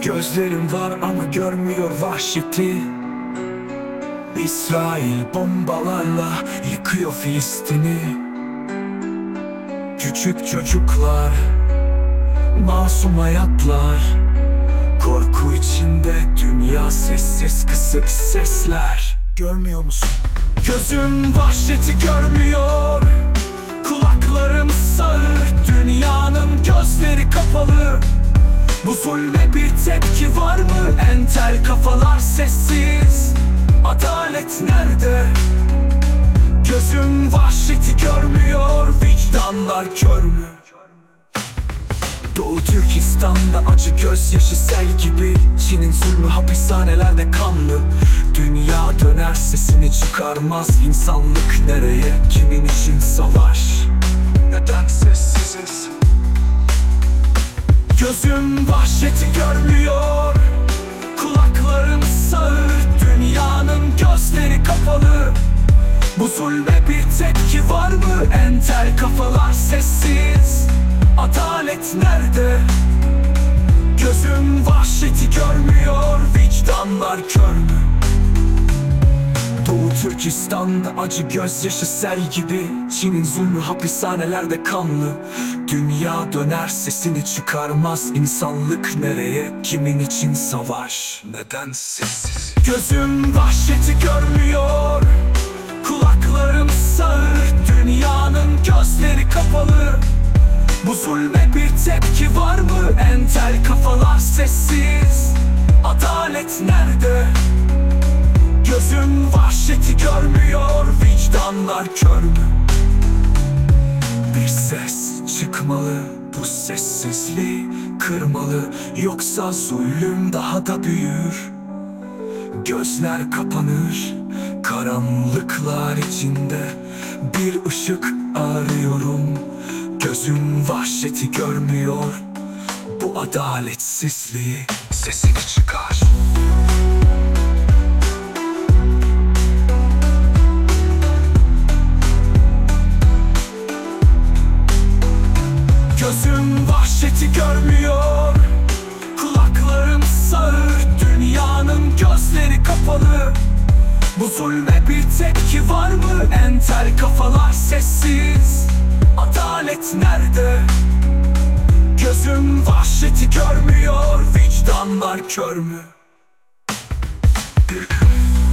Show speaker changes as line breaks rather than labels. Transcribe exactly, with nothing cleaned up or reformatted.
Gözlerim var ama görmüyor vahşeti. İsrail bombalarla yıkıyor Filistin'i. Küçük çocuklar, masum hayatlar, korku içinde dünya, sessiz kısık sesler. Görmüyor musun? Gözüm vahşeti görmüyor, kulaklarım sağır, dünyanın gözleri kapalı. Bu zulme bir tepki var mı? Entel kafalar sessiz. Adalet nerede? Gözüm vahşeti görmüyor, vicdanlar kör mü? Doğu Türkistan'da acı gözyaşı sel gibi. Çin'in zulmü hapishanelerde kanlı. Dünya döner sesini çıkarmaz. İnsanlık nereye? Kimin için savaş? Neden sessiziz? Gözüm vahşeti görmüyor, kulaklarım sağır, dünyanın gözleri kapalı. Bu zulme bir tepki var mı? Entel kafalar sessiz. Adalet nerede? Gözüm vahşeti görmüyor, vicdanlar kör mü? Doğu Türkistan'da acı gözyaşı sel gibi. Çin'in zulmü hapishanelerde kanlı. Dünya döner sesini çıkarmaz. İnsanlık nereye? Kimin için savaş? Neden sessiz? Gözüm vahşeti görmüyor, kulaklarım sağır, dünyanın gözleri kapalı. Bu zulme bir tepki var mı? Entel kafalar sessiz. Adalet nerede? Gözüm vahşeti görmüyor, vicdanlar kör mü? Bir ses çıkmalı, bu sessizliği kırmalı. Yoksa zulüm daha da büyür. Gözler kapanır, karanlıklar içinde bir ışık arıyorum. Gözüm vahşeti görmüyor, bu adaletsizliği sesini çıkar. Gözüm vahşeti görmüyor, kulaklarım sağır, dünyanın gözleri kapalı. Bu zulme bir tepki var mı? Entel kafalar sessiz. Adalet nerede? Gözüm vahşeti görmüyor, vicdanlar kör mü?